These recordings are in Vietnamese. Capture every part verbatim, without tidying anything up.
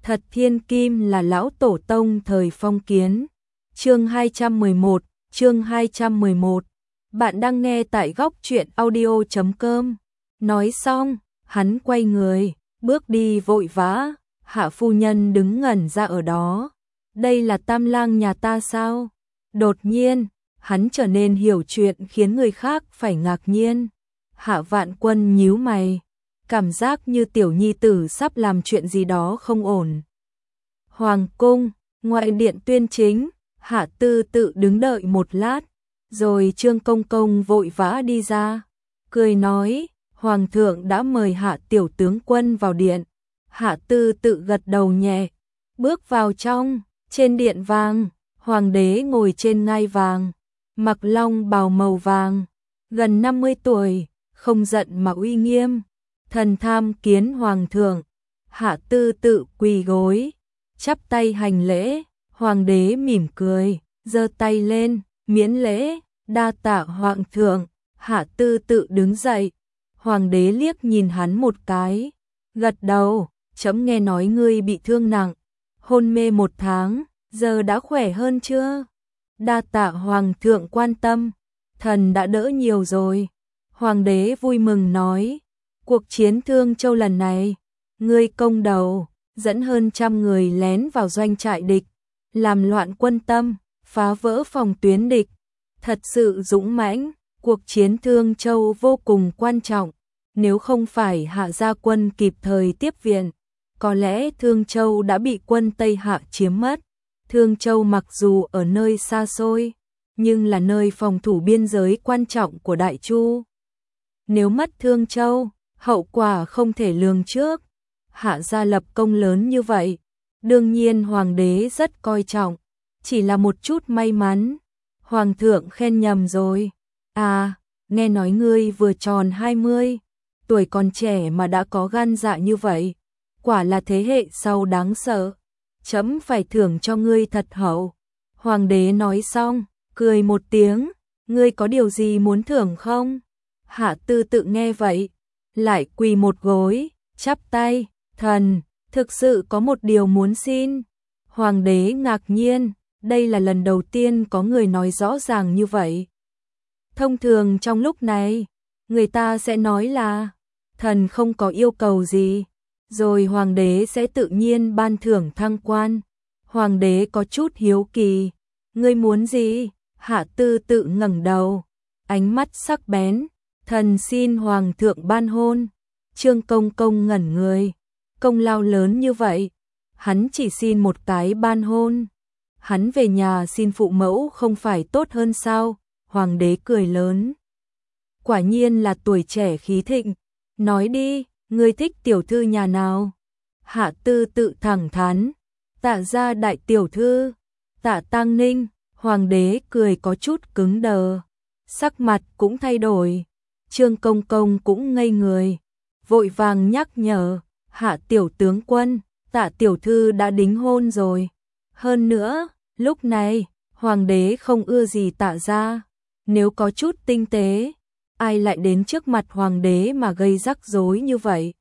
Thật thiên kim là lão tổ tông thời phong kiến. Chương hai trăm mười một, chương hai trăm mười một. Bạn đang nghe tại góc truyện audio chấm com. Nói xong, hắn quay người, bước đi vội vã, Hạ phu nhân đứng ngẩn ra ở đó. Đây là Tam lang nhà ta sao? Đột nhiên, hắn trở nên hiểu chuyện khiến người khác phải ngạc nhiên. Hạ Vạn Quân nhíu mày, cảm giác như tiểu nhi tử sắp làm chuyện gì đó không ổn. Hoàng cung, ngoại điện tuyên chính, Hạ Tư Tự đứng đợi một lát, rồi Trương Công Công vội vã đi ra, cười nói, Hoàng thượng đã mời Hạ tiểu tướng quân vào điện. Hạ Tư Tự gật đầu nhẹ, bước vào trong, trên điện vàng, Hoàng đế ngồi trên ngai vàng, mặc long bào màu vàng, gần năm mươi tuổi, không giận mà uy nghiêm. Thần tham kiến Hoàng thượng. Hạ Tư Tự quỳ gối, chắp tay hành lễ. Hoàng đế mỉm cười, giơ tay lên, miễn lễ, đa tạ Hoàng thượng. Hạ Tư Tự đứng dậy. Hoàng đế liếc nhìn hắn một cái, gật đầu, chấm nghe nói ngươi bị thương nặng, hôn mê một tháng, giờ đã khỏe hơn chưa? Đa tạ Hoàng thượng quan tâm, thần đã đỡ nhiều rồi. Hoàng đế vui mừng nói, cuộc chiến Thương Châu lần này, ngươi công đầu, dẫn hơn trăm người lén vào doanh trại địch, làm loạn quân tâm, phá vỡ phòng tuyến địch, thật sự dũng mãnh. Cuộc chiến Thương Châu vô cùng quan trọng, nếu không phải Hạ gia quân kịp thời tiếp viện, có lẽ Thương Châu đã bị quân Tây Hạ chiếm mất. Thương Châu mặc dù ở nơi xa xôi, nhưng là nơi phòng thủ biên giới quan trọng của Đại Chu. Nếu mất Thương Châu, hậu quả không thể lường trước. Hạ gia lập công lớn như vậy, đương nhiên Hoàng đế rất coi trọng, chỉ là một chút may mắn. Hoàng thượng khen nhầm rồi. À, nghe nói ngươi vừa tròn hai mươi, tuổi còn trẻ mà đã có gan dạ như vậy, quả là thế hệ sau đáng sợ. Chấm phải thưởng cho ngươi thật hậu. Hoàng đế nói xong, cười một tiếng, ngươi có điều gì muốn thưởng không? Hạ Tư Tự nghe vậy, lại quỳ một gối, chắp tay, thần, thực sự có một điều muốn xin. Hoàng đế ngạc nhiên, đây là lần đầu tiên có người nói rõ ràng như vậy. Thông thường trong lúc này, người ta sẽ nói là, thần không có yêu cầu gì, rồi hoàng đế sẽ tự nhiên ban thưởng thăng quan. Hoàng đế có chút hiếu kỳ, ngươi muốn gì? Hạ Tư Tự ngẩng đầu, ánh mắt sắc bén, thần xin Hoàng thượng ban hôn. Trương Công Công ngẩn người, công lao lớn như vậy, hắn chỉ xin một cái ban hôn. Hắn về nhà xin phụ mẫu không phải tốt hơn sao? Hoàng đế cười lớn. Quả nhiên là tuổi trẻ khí thịnh, nói đi, ngươi thích tiểu thư nhà nào? Hạ Tư Tự thẳng thắn, Tạ gia đại tiểu thư, Tạ Tăng Ninh. Hoàng đế cười có chút cứng đờ, sắc mặt cũng thay đổi. Trương Công Công cũng ngây người, vội vàng nhắc nhở, Hạ tiểu tướng quân, Tạ tiểu thư đã đính hôn rồi. Hơn nữa, lúc này, hoàng đế không ưa gì Tạ gia, nếu có chút tinh tế, ai lại đến trước mặt hoàng đế mà gây rắc rối như vậy?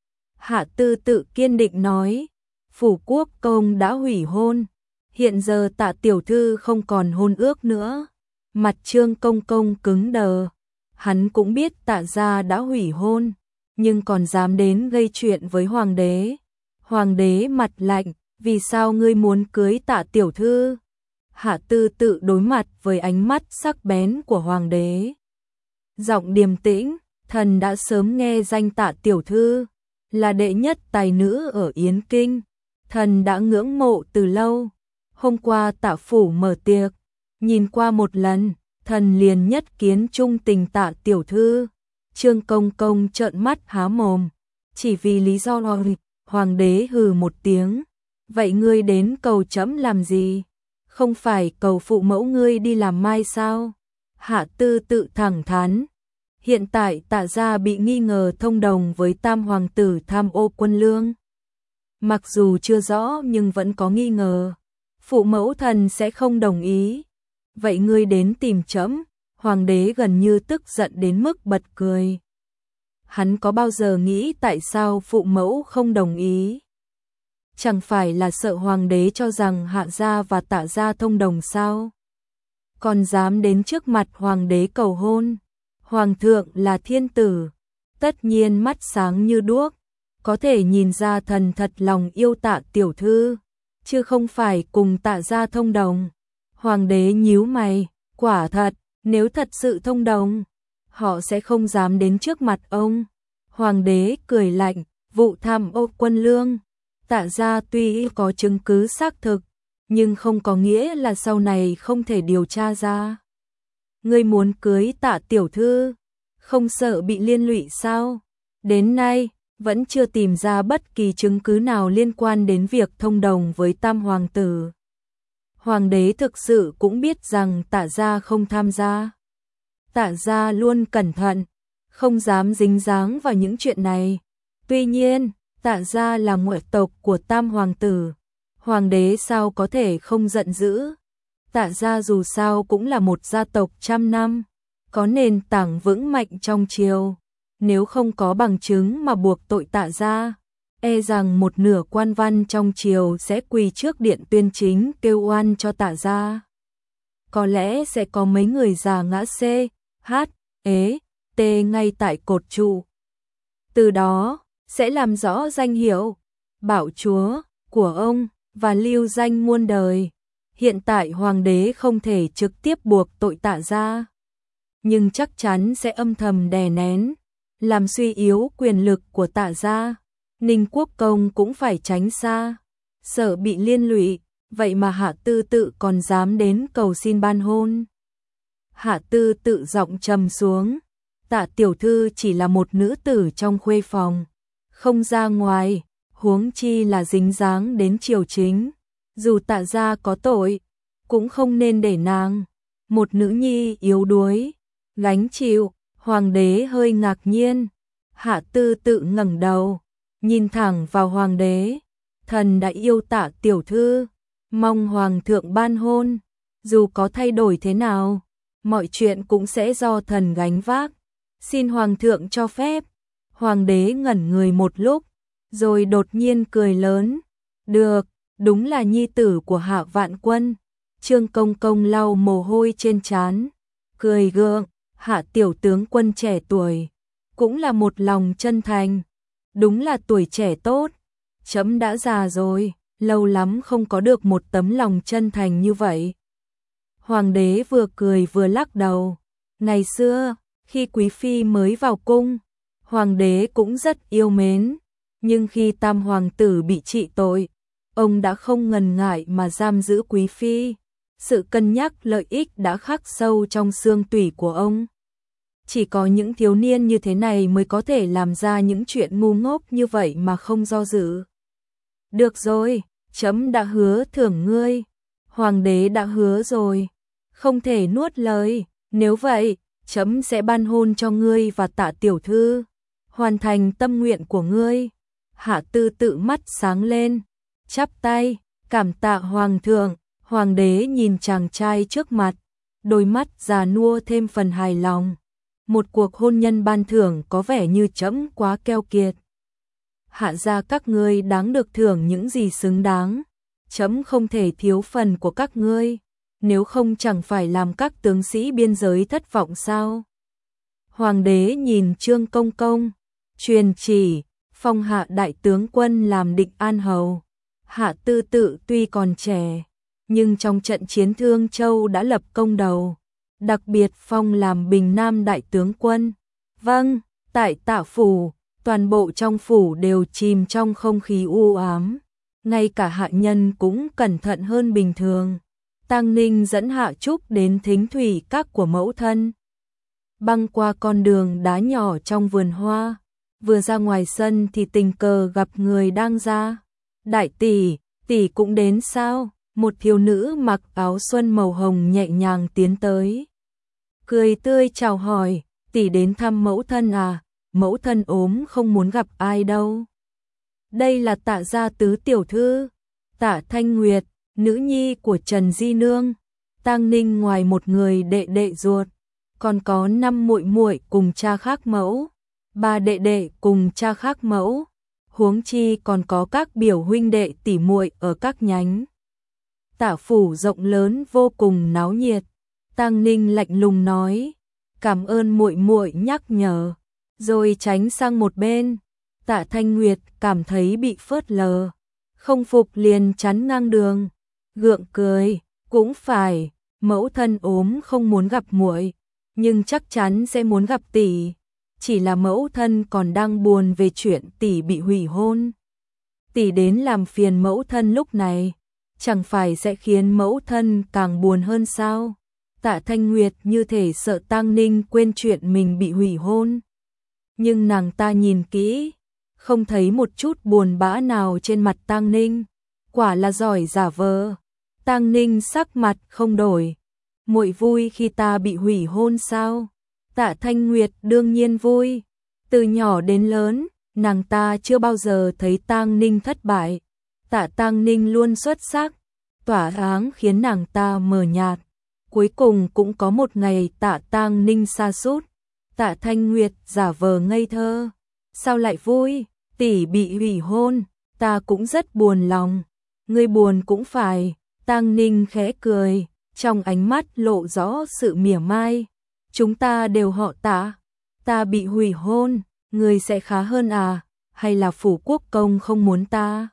Hạ Tư Tự kiên định nói, phủ quốc công đã hủy hôn, hiện giờ Tạ tiểu thư không còn hôn ước nữa. Mặt Trương Công Công cứng đờ, hắn cũng biết Tạ gia đã hủy hôn, nhưng còn dám đến gây chuyện với hoàng đế. Hoàng đế mặt lạnh, vì sao ngươi muốn cưới Tạ tiểu thư? Hạ Tư Tự đối mặt với ánh mắt sắc bén của hoàng đế. Giọng điềm tĩnh, thần đã sớm nghe danh Tạ tiểu thư, là đệ nhất tài nữ ở Yến Kinh, thần đã ngưỡng mộ từ lâu. Hôm qua Tạ phủ mở tiệc, nhìn qua một lần, thần liền nhất kiến trung tình Tạ tiểu thư. Trương Công Công trợn mắt há mồm, chỉ vì lý do lo. Hoàng đế hừ một tiếng, vậy ngươi đến cầu chấm làm gì? Không phải cầu phụ mẫu ngươi đi làm mai sao? Hạ Tư Tự thẳng thắn, hiện tại Tạ gia bị nghi ngờ thông đồng với Tam hoàng tử tham ô quân lương. Mặc dù chưa rõ nhưng vẫn có nghi ngờ, phụ mẫu thần sẽ không đồng ý. Vậy ngươi đến tìm chấm? Hoàng đế gần như tức giận đến mức bật cười. Hắn có bao giờ nghĩ tại sao phụ mẫu không đồng ý? chẳng phải là sợ hoàng đế cho rằng Hạ gia và Tạ gia thông đồng sao? Còn dám đến trước mặt hoàng đế cầu hôn. Hoàng thượng là thiên tử, tất nhiên mắt sáng như đuốc, có thể nhìn ra thần thật lòng yêu Tạ tiểu thư, chứ không phải cùng Tạ gia thông đồng. Hoàng đế nhíu mày, quả thật, nếu thật sự thông đồng, họ sẽ không dám đến trước mặt ông. Hoàng đế cười lạnh, vụ tham ô quân lương, Tạ gia tuy có chứng cứ xác thực, nhưng không có nghĩa là sau này không thể điều tra ra. Ngươi muốn cưới Tạ tiểu thư, không sợ bị liên lụy sao? Đến nay, vẫn chưa tìm ra bất kỳ chứng cứ nào liên quan đến việc thông đồng với tam hoàng tử. Hoàng đế thực sự cũng biết rằng Tạ gia không tham gia. Tạ gia luôn cẩn thận, không dám dính dáng vào những chuyện này. Tuy nhiên, Tạ gia là ngoại tộc của tam hoàng tử, hoàng đế sao có thể không giận dữ. Tạ gia dù sao cũng là một gia tộc trăm năm, có nền tảng vững mạnh trong triều. Nếu không có bằng chứng mà buộc tội Tạ gia, e rằng một nửa quan văn trong triều sẽ quỳ trước điện tuyên chính kêu oan cho Tạ gia. Có lẽ sẽ có mấy người già ngã C, H, ế, T ngay tại cột trụ. Từ đó, sẽ làm rõ danh hiệu, bảo chúa của ông và lưu danh muôn đời. Hiện tại hoàng đế không thể trực tiếp buộc tội Tạ gia, nhưng chắc chắn sẽ âm thầm đè nén, làm suy yếu quyền lực của Tạ gia. Ninh Quốc Công cũng phải tránh xa, sợ bị liên lụy, vậy mà Hạ Tư Tự còn dám đến cầu xin ban hôn. Hạ Tư Tự giọng trầm xuống, Tạ tiểu thư chỉ là một nữ tử trong khuê phòng, không ra ngoài, huống chi là dính dáng đến triều chính. Dù Tạ gia có tội, cũng không nên để nàng, một nữ nhi yếu đuối, gánh chịu. Hoàng đế hơi ngạc nhiên. Hạ Tư Tự ngẩng đầu, nhìn thẳng vào hoàng đế. Thần đã yêu Tạ tiểu thư, mong hoàng thượng ban hôn. Dù có thay đổi thế nào, mọi chuyện cũng sẽ do thần gánh vác. Xin hoàng thượng cho phép. Hoàng đế ngẩn người một lúc, rồi đột nhiên cười lớn. Được, đúng là nhi tử của Hạ Vạn Quân. Trương Công Công lau mồ hôi trên trán, cười gượng. Hạ tiểu tướng quân trẻ tuổi, cũng là một lòng chân thành. Đúng là tuổi trẻ tốt. Chấm đã già rồi, lâu lắm không có được một tấm lòng chân thành như vậy. Hoàng đế vừa cười vừa lắc đầu. Ngày xưa, khi quý phi mới vào cung, hoàng đế cũng rất yêu mến. Nhưng khi tam hoàng tử bị trị tội, ông đã không ngần ngại mà giam giữ quý phi. Sự cân nhắc lợi ích đã khắc sâu trong xương tủy của ông. Chỉ có những thiếu niên như thế này mới có thể làm ra những chuyện ngu ngốc như vậy mà không do dự. Được rồi, chấm đã hứa thưởng ngươi. Hoàng đế đã hứa rồi, không thể nuốt lời. Nếu vậy, chấm sẽ ban hôn cho ngươi và Tạ tiểu thư, hoàn thành tâm nguyện của ngươi. Hạ Tư Tự mắt sáng lên, chắp tay, cảm tạ hoàng thượng. Hoàng đế nhìn chàng trai trước mặt, đôi mắt già nua thêm phần hài lòng. Một cuộc hôn nhân ban thưởng có vẻ như chấm quá keo kiệt. Hạ gia các ngươi đáng được thưởng những gì xứng đáng. Chấm không thể thiếu phần của các ngươi, nếu không chẳng phải làm các tướng sĩ biên giới thất vọng sao? Hoàng đế nhìn Trương Công Công, truyền chỉ, phong Hạ đại tướng quân làm Định An hầu. Hạ Tư Tự tuy còn trẻ, nhưng trong trận chiến Thương Châu đã lập công đầu, đặc biệt phong làm Bình Nam đại tướng quân. Vâng, tại Tạ phủ, toàn bộ trong phủ đều chìm trong không khí u ám, ngay cả hạ nhân cũng cẩn thận hơn bình thường. Tang Ninh dẫn Hạ Trúc đến thính thủy các của mẫu thân, băng qua con đường đá nhỏ trong vườn hoa, vừa ra ngoài sân thì tình cờ gặp người đang ra. Đại tỷ, tỷ cũng đến sao? Một thiếu nữ mặc áo xuân màu hồng nhẹ nhàng tiến tới, cười tươi chào hỏi. Tỷ đến thăm mẫu thân à? Mẫu thân ốm không muốn gặp ai đâu. Đây là Tạ gia tứ tiểu thư, Tạ Thanh Nguyệt, nữ nhi của Trần Di Nương. Tang Ninh ngoài một người đệ đệ ruột, còn có năm muội muội cùng cha khác mẫu, ba đệ đệ cùng cha khác mẫu. huống chi còn có các biểu huynh đệ tỉ muội ở các nhánh. Tạ phủ rộng lớn vô cùng náo nhiệt. Tang Ninh lạnh lùng nói, cảm ơn muội muội nhắc nhở, rồi tránh sang một bên. Tạ Thanh Nguyệt cảm thấy bị phớt lờ, không phục liền chắn ngang đường, gượng cười, cũng phải, mẫu thân ốm không muốn gặp muội, nhưng chắc chắn sẽ muốn gặp tỷ, chỉ là mẫu thân còn đang buồn về chuyện tỷ bị hủy hôn. Tỷ đến làm phiền mẫu thân lúc này, chẳng phải sẽ khiến mẫu thân càng buồn hơn sao? Tạ Thanh Nguyệt như thể sợ Tang Ninh quên chuyện mình bị hủy hôn. Nhưng nàng ta nhìn kỹ, không thấy một chút buồn bã nào trên mặt Tang Ninh, quả là giỏi giả vờ. Tang Ninh sắc mặt không đổi, muội vui khi ta bị hủy hôn sao? Tạ Thanh Nguyệt đương nhiên vui, từ nhỏ đến lớn, nàng ta chưa bao giờ thấy Tang Ninh thất bại. Tạ Tang Ninh luôn xuất sắc, tỏa sáng khiến nàng ta mờ nhạt. Cuối cùng cũng có một ngày Tạ Tang Ninh sa sút. Tạ Thanh Nguyệt giả vờ ngây thơ, sao lại vui? Tỷ bị hủy hôn, ta cũng rất buồn lòng. Ngươi buồn cũng phải. Tang Ninh khẽ cười, trong ánh mắt lộ rõ sự mỉa mai. Chúng ta đều họ Tạ, ta bị hủy hôn, ngươi sẽ khá hơn à? Hay là phủ quốc công không muốn ta?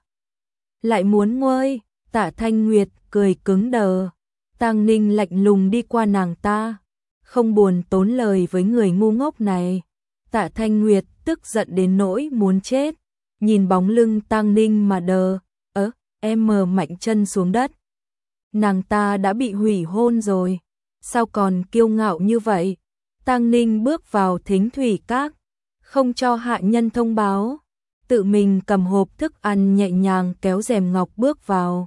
Lại muốn nguôi? Tạ Thanh Nguyệt cười cứng đờ. Tang Ninh lạnh lùng đi qua nàng ta, không buồn tốn lời với người ngu ngốc này. Tạ Thanh Nguyệt tức giận đến nỗi muốn chết, nhìn bóng lưng Tang Ninh mà đờ. Ớ, em mờ mạnh chân xuống đất. Nàng ta đã bị hủy hôn rồi, sao còn kiêu ngạo như vậy? Tang Ninh bước vào Thính Thủy Các, không cho hạ nhân thông báo, tự mình cầm hộp thức ăn nhẹ nhàng kéo rèm ngọc bước vào.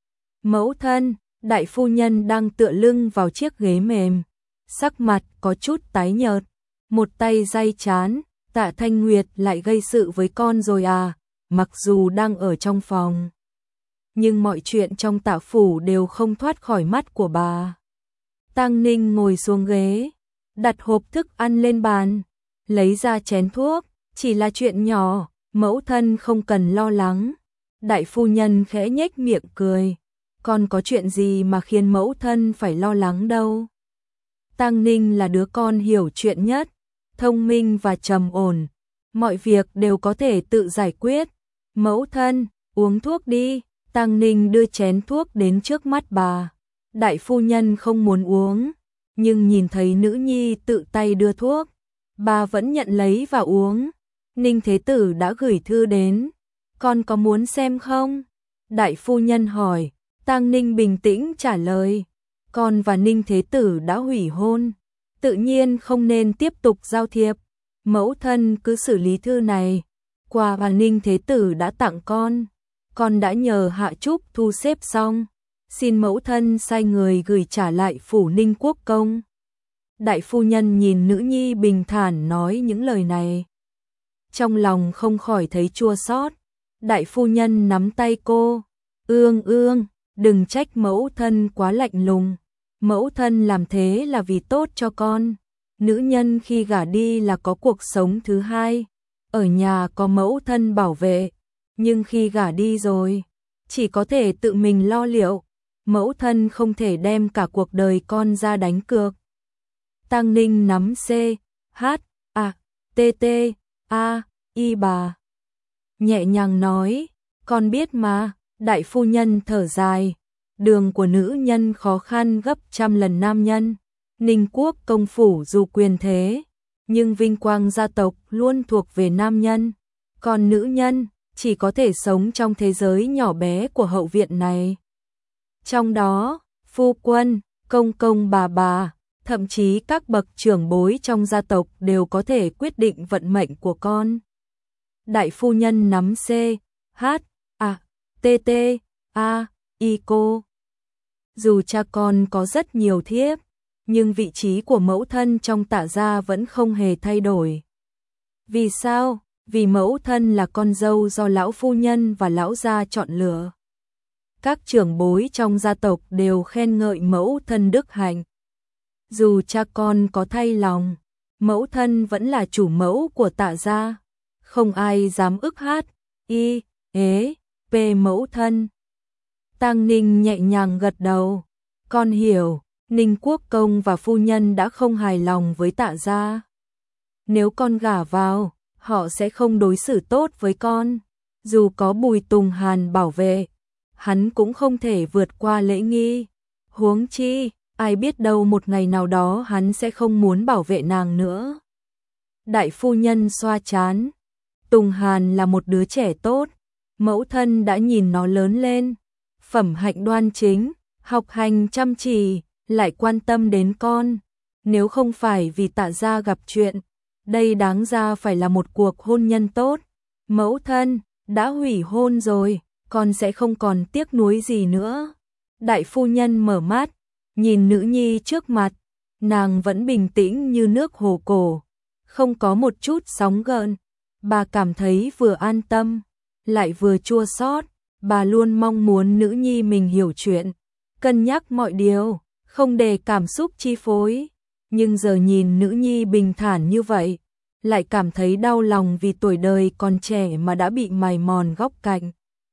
Mẫu thân, đại phu nhân đang tựa lưng vào chiếc ghế mềm, sắc mặt có chút tái nhợt, một tay day chán. Tạ Thanh Nguyệt lại gây sự với con rồi à? Mặc dù đang ở trong phòng, nhưng mọi chuyện trong Tạ phủ đều không thoát khỏi mắt của bà. Tang Ninh ngồi xuống ghế, đặt hộp thức ăn lên bàn, lấy ra chén thuốc, chỉ là chuyện nhỏ, mẫu thân không cần lo lắng. Đại phu nhân khẽ nhếch miệng cười, con có chuyện gì mà khiến mẫu thân phải lo lắng đâu. Tang Ninh là đứa con hiểu chuyện nhất, thông minh và trầm ổn, mọi việc đều có thể tự giải quyết. Mẫu thân, uống thuốc đi. Tang Ninh đưa chén thuốc đến trước mắt bà. Đại phu nhân không muốn uống, nhưng nhìn thấy nữ nhi tự tay đưa thuốc, bà vẫn nhận lấy và uống. Ninh Thế Tử đã gửi thư đến, con có muốn xem không? Đại phu nhân hỏi. Tang Ninh bình tĩnh trả lời, con và Ninh Thế Tử đã hủy hôn, tự nhiên không nên tiếp tục giao thiệp. Mẫu thân cứ xử lý thư này, quà mà Ninh Thế Tử đã tặng con, con đã nhờ Hạ Trúc thu xếp xong, xin mẫu thân sai người gửi trả lại phủ Ninh Quốc công. Đại phu nhân nhìn nữ nhi bình thản nói những lời này, trong lòng không khỏi thấy chua xót. Đại phu nhân nắm tay cô, ương ương, đừng trách mẫu thân quá lạnh lùng, mẫu thân làm thế là vì tốt cho con. Nữ nhân khi gả đi là có cuộc sống thứ hai, ở nhà có mẫu thân bảo vệ, nhưng khi gả đi rồi, chỉ có thể tự mình lo liệu, mẫu thân không thể đem cả cuộc đời con ra đánh cược. Tang Ninh nắm C, H, A, T, T, A, Y bà, nhẹ nhàng nói, con biết mà. Đại phu nhân thở dài, đường của nữ nhân khó khăn gấp trăm lần nam nhân. Ninh Quốc công phủ dù quyền thế, nhưng vinh quang gia tộc luôn thuộc về nam nhân, còn nữ nhân chỉ có thể sống trong thế giới nhỏ bé của hậu viện này. Trong đó, phu quân, công công bà bà, thậm chí các bậc trưởng bối trong gia tộc đều có thể quyết định vận mệnh của con. Đại phu nhân nắm C, H, A, T, T, A, Y cô. Dù cha con có rất nhiều thiếp, nhưng vị trí của mẫu thân trong Tạ gia vẫn không hề thay đổi. Vì sao? Vì mẫu thân là con dâu do lão phu nhân và lão gia chọn lựa. Các trưởng bối trong gia tộc đều khen ngợi mẫu thân đức hạnh. Dù cha con có thay lòng, mẫu thân vẫn là chủ mẫu của Tạ gia, không ai dám ức hát. Y, ế, p mẫu thân. Tang Ninh nhẹ nhàng gật đầu. Con hiểu, Ninh Quốc công và phu nhân đã không hài lòng với Tạ gia. Nếu con gả vào, họ sẽ không đối xử tốt với con. Dù có Bùi Tùng Hàn bảo vệ, hắn cũng không thể vượt qua lễ nghi. Huống chi, ai biết đâu một ngày nào đó hắn sẽ không muốn bảo vệ nàng nữa. Đại phu nhân xoa trán. Tùng Hàn là một đứa trẻ tốt, mẫu thân đã nhìn nó lớn lên, phẩm hạnh đoan chính, học hành chăm chỉ, lại quan tâm đến con. Nếu không phải vì Tạ gia gặp chuyện, đây đáng ra phải là một cuộc hôn nhân tốt. Mẫu thân, đã hủy hôn rồi, con sẽ không còn tiếc nuối gì nữa. Đại phu nhân mở mắt, nhìn nữ nhi trước mặt, nàng vẫn bình tĩnh như nước hồ cổ, không có một chút sóng gợn. Bà cảm thấy vừa an tâm, lại vừa chua xót. Bà luôn mong muốn nữ nhi mình hiểu chuyện, cân nhắc mọi điều, không để cảm xúc chi phối. Nhưng giờ nhìn nữ nhi bình thản như vậy, lại cảm thấy đau lòng vì tuổi đời còn trẻ mà đã bị mài mòn góc cạnh.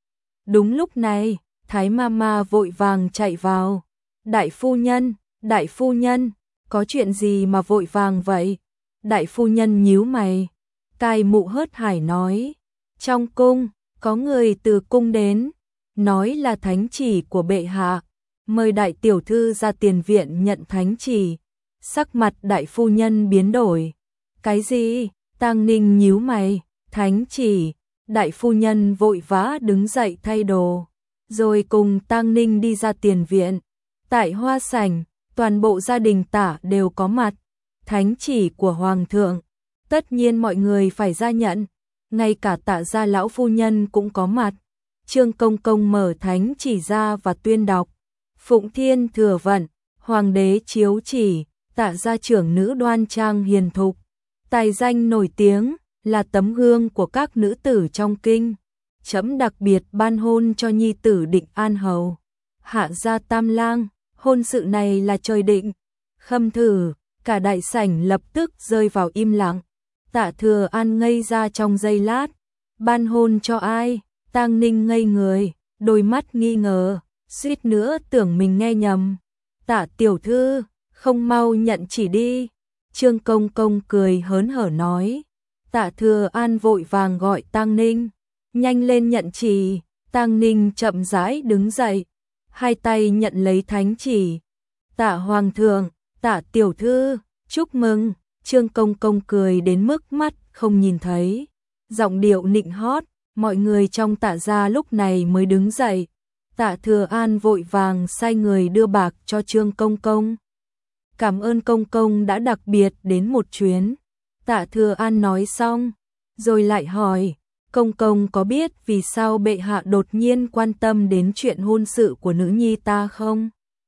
Đúng lúc này, Thái Mama vội vàng chạy vào. Đại phu nhân, đại phu nhân, có chuyện gì mà vội vàng vậy? Đại phu nhân nhíu mày. Cai Mụ hớt hải nói, trong cung, có người từ cung đến, nói là thánh chỉ của bệ hạ, mời đại tiểu thư ra tiền viện nhận thánh chỉ. Sắc mặt đại phu nhân biến đổi. Cái gì? Tang Ninh nhíu mày. Thánh chỉ. Đại phu nhân vội vã đứng dậy thay đồ, rồi cùng Tang Ninh đi ra tiền viện. Tại hoa sảnh, toàn bộ gia đình Tạ đều có mặt. Thánh chỉ của hoàng thượng, tất nhiên mọi người phải ra nhận, ngay cả Tạ gia lão phu nhân cũng có mặt. Trương Công Công mở thánh chỉ ra và tuyên đọc. Phụng Thiên thừa vận, hoàng đế chiếu chỉ, Tạ gia trưởng nữ đoan trang hiền thục, tài danh nổi tiếng, là tấm gương của các nữ tử trong kinh. Trẫm đặc biệt ban hôn cho nhi tử Định An hầu, hạ gia tam lang, hôn sự này là trời định. Khâm thử, cả đại sảnh lập tức rơi vào im lặng. Tạ Thừa An ngây ra trong giây lát. Ban hôn cho ai? Tang Ninh ngây người, đôi mắt nghi ngờ, suýt nữa tưởng mình nghe nhầm. Tạ tiểu thư, không mau nhận chỉ đi. Trương Công Công cười hớn hở nói. Tạ Thừa An vội vàng gọi Tang Ninh, nhanh lên nhận chỉ. Tang Ninh chậm rãi đứng dậy, hai tay nhận lấy thánh chỉ. Tạ hoàng thượng, Tạ tiểu thư, chúc mừng. Trương Công Công cười đến mức mắt không nhìn thấy, giọng điệu nịnh hót. Mọi người trong Tạ gia lúc này mới đứng dậy. Tạ Thừa An vội vàng sai người đưa bạc cho Trương Công Công. Cảm ơn Công Công đã đặc biệt đến một chuyến. Tạ Thừa An nói xong, rồi lại hỏi, Công Công có biết vì sao bệ hạ đột nhiên quan tâm đến chuyện hôn sự của nữ nhi ta không?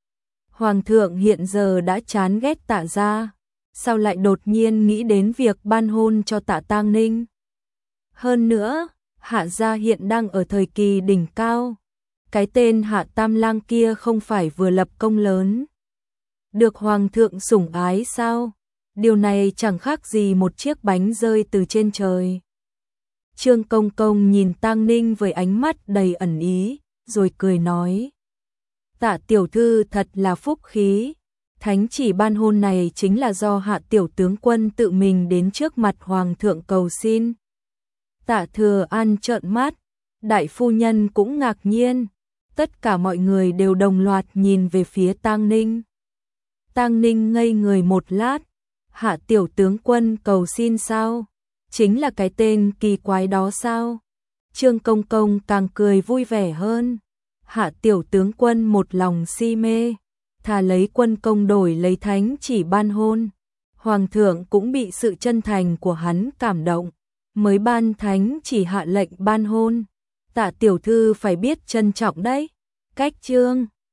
Hoàng thượng hiện giờ đã chán ghét Tạ gia, sao lại đột nhiên nghĩ đến việc ban hôn cho Tạ Tang Ninh? Hơn nữa, Hạ gia hiện đang ở thời kỳ đỉnh cao. Cái tên Hạ Tam Lang kia không phải vừa lập công lớn, được hoàng thượng sủng ái sao? Điều này chẳng khác gì một chiếc bánh rơi từ trên trời. Trương Công Công nhìn Tang Ninh với ánh mắt đầy ẩn ý, rồi cười nói. Tạ tiểu thư thật là phúc khí. Thánh chỉ ban hôn này chính là do Hạ tiểu tướng quân tự mình đến trước mặt hoàng thượng cầu xin. Tạ Thừa An trợn mắt, đại phu nhân cũng ngạc nhiên. Tất cả mọi người đều đồng loạt nhìn về phía Tang Ninh. Tang Ninh ngây người một lát. Hạ tiểu tướng quân cầu xin sao? Chính là cái tên kỳ quái đó sao? Trương Công Công càng cười vui vẻ hơn. Hạ tiểu tướng quân một lòng si mê, thà lấy quân công đổi lấy thánh chỉ ban hôn. Hoàng thượng cũng bị sự chân thành của hắn cảm động, mới ban thánh chỉ hạ lệnh ban hôn. Tạ tiểu thư phải biết trân trọng đấy. Cách chương